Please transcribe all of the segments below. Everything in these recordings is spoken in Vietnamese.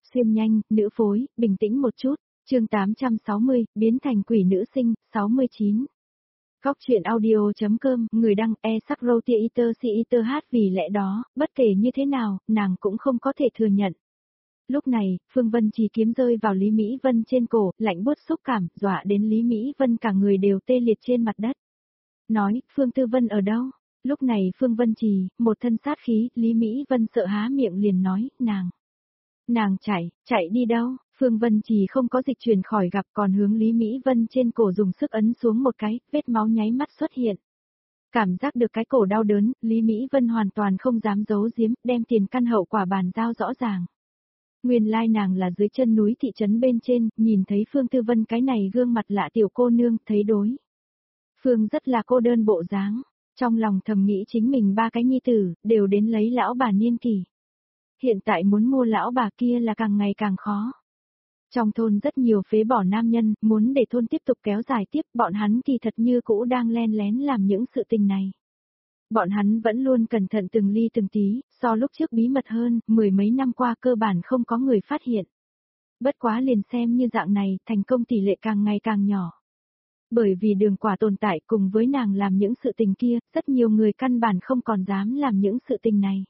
Xuyên nhanh, nữ phối, bình tĩnh một chút. Chương 860, biến thành quỷ nữ sinh, 69. Góc truyện audio.com, người đăng sắc roti iter si iter hát vì lẽ đó, bất kể như thế nào, nàng cũng không có thể thừa nhận. Lúc này, Phương Vân Trì kiếm rơi vào Lý Mỹ Vân trên cổ, lạnh buốt xúc cảm, dọa đến Lý Mỹ Vân cả người đều tê liệt trên mặt đất. Nói, Phương Tư Vân ở đâu? Lúc này Phương Vân Trì, một thân sát khí, Lý Mỹ Vân sợ há miệng liền nói, Nàng chạy đi đâu? Phương Vân Trì không có dịch chuyển khỏi gặp còn hướng Lý Mỹ Vân trên cổ dùng sức ấn xuống một cái, vết máu nháy mắt xuất hiện. Cảm giác được cái cổ đau đớn, Lý Mỹ Vân hoàn toàn không dám giấu giếm, đem tiền căn hậu quả bàn giao rõ ràng. Nguyên lai nàng là dưới chân núi thị trấn bên trên, nhìn thấy Phương Tư Vân cái này gương mặt lạ tiểu cô nương, thấy đối. Phương rất là cô đơn bộ dáng, trong lòng thầm nghĩ chính mình ba cái nhi tử, đều đến lấy lão bà niên kỷ. Hiện tại muốn mua lão bà kia là càng ngày càng khó. Trong thôn rất nhiều phế bỏ nam nhân, muốn để thôn tiếp tục kéo dài tiếp, bọn hắn thì thật như cũ đang len lén làm những sự tình này. Bọn hắn vẫn luôn cẩn thận từng ly từng tí, so lúc trước bí mật hơn, mười mấy năm qua cơ bản không có người phát hiện. Bất quá liền xem như dạng này, thành công tỷ lệ càng ngày càng nhỏ. Bởi vì Đường Quả tồn tại cùng với nàng làm những sự tình kia, rất nhiều người căn bản không còn dám làm những sự tình này.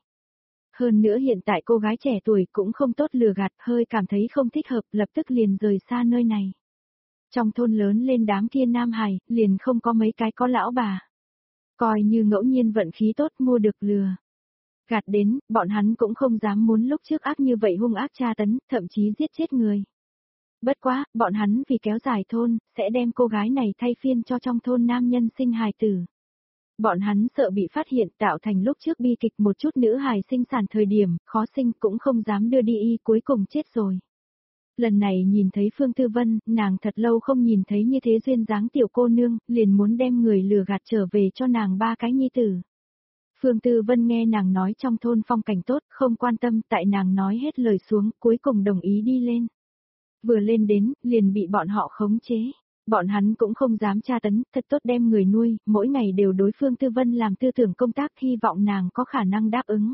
Hơn nữa hiện tại cô gái trẻ tuổi cũng không tốt lừa gạt, hơi cảm thấy không thích hợp, lập tức liền rời xa nơi này. Trong thôn lớn lên đám kia Nam Hải, liền không có mấy cái có lão bà. Coi như ngẫu nhiên vận khí tốt mua được lừa gạt đến, bọn hắn cũng không dám muốn lúc trước ác như vậy hung ác tra tấn, thậm chí giết chết người. Bất quá, bọn hắn vì kéo dài thôn, sẽ đem cô gái này thay phiên cho trong thôn nam nhân sinh hài tử. Bọn hắn sợ bị phát hiện tạo thành lúc trước bi kịch một chút nữ hài sinh sản thời điểm, khó sinh cũng không dám đưa đi y cuối cùng chết rồi. Lần này nhìn thấy Phương Tư Vân, nàng thật lâu không nhìn thấy như thế duyên dáng tiểu cô nương, liền muốn đem người lừa gạt trở về cho nàng ba cái nhi tử. Phương Tư Vân nghe nàng nói trong thôn phong cảnh tốt, không quan tâm tại nàng nói hết lời xuống, cuối cùng đồng ý đi lên. Vừa lên đến, liền bị bọn họ khống chế. Bọn hắn cũng không dám tra tấn, thật tốt đem người nuôi, mỗi ngày đều đối Phương Tư Vân làm tư tưởng công tác hy vọng nàng có khả năng đáp ứng.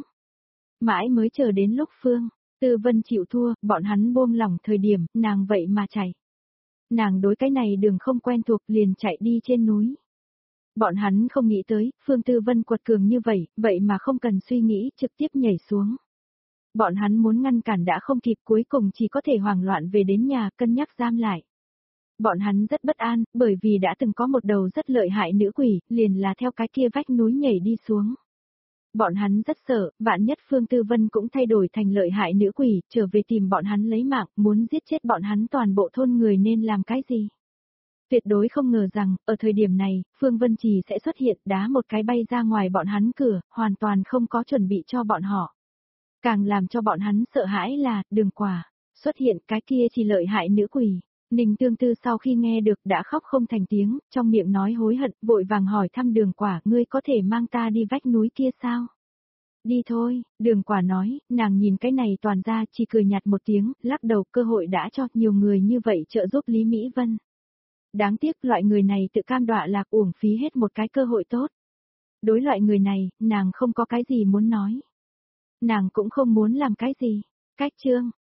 Mãi mới chờ đến lúc Phương Tư Vân chịu thua, bọn hắn buông lỏng thời điểm, nàng vậy mà chạy. Nàng đối cái này đường không quen thuộc liền chạy đi trên núi. Bọn hắn không nghĩ tới, Phương Tư Vân quật cường như vậy mà không cần suy nghĩ, trực tiếp nhảy xuống. Bọn hắn muốn ngăn cản đã không kịp cuối cùng chỉ có thể hoảng loạn về đến nhà cân nhắc giam lại. Bọn hắn rất bất an, bởi vì đã từng có một đầu rất lợi hại nữ quỷ, liền là theo cái kia vách núi nhảy đi xuống. Bọn hắn rất sợ, vạn nhất Phương Tư Vân cũng thay đổi thành lợi hại nữ quỷ, trở về tìm bọn hắn lấy mạng, muốn giết chết bọn hắn toàn bộ thôn người nên làm cái gì. Tuyệt đối không ngờ rằng, ở thời điểm này, Phương Vân Trì sẽ xuất hiện đá một cái bay ra ngoài bọn hắn cửa, hoàn toàn không có chuẩn bị cho bọn họ. Càng làm cho bọn hắn sợ hãi là, Đường Quả, xuất hiện cái kia chỉ lợi hại nữ quỷ. Ninh Tương Tư sau khi nghe được đã khóc không thành tiếng, trong miệng nói hối hận, vội vàng hỏi thăm Đường Quả, ngươi có thể mang ta đi vách núi kia sao? Đi thôi, Đường Quả nói, nàng nhìn cái này toàn ra chỉ cười nhạt một tiếng, lắc đầu cơ hội đã cho nhiều người như vậy trợ giúp Lý Mỹ Vân. Đáng tiếc loại người này tự cam đọa lạc uổng phí hết một cái cơ hội tốt. Đối loại người này, nàng không có cái gì muốn nói. Nàng cũng không muốn làm cái gì. Cách chương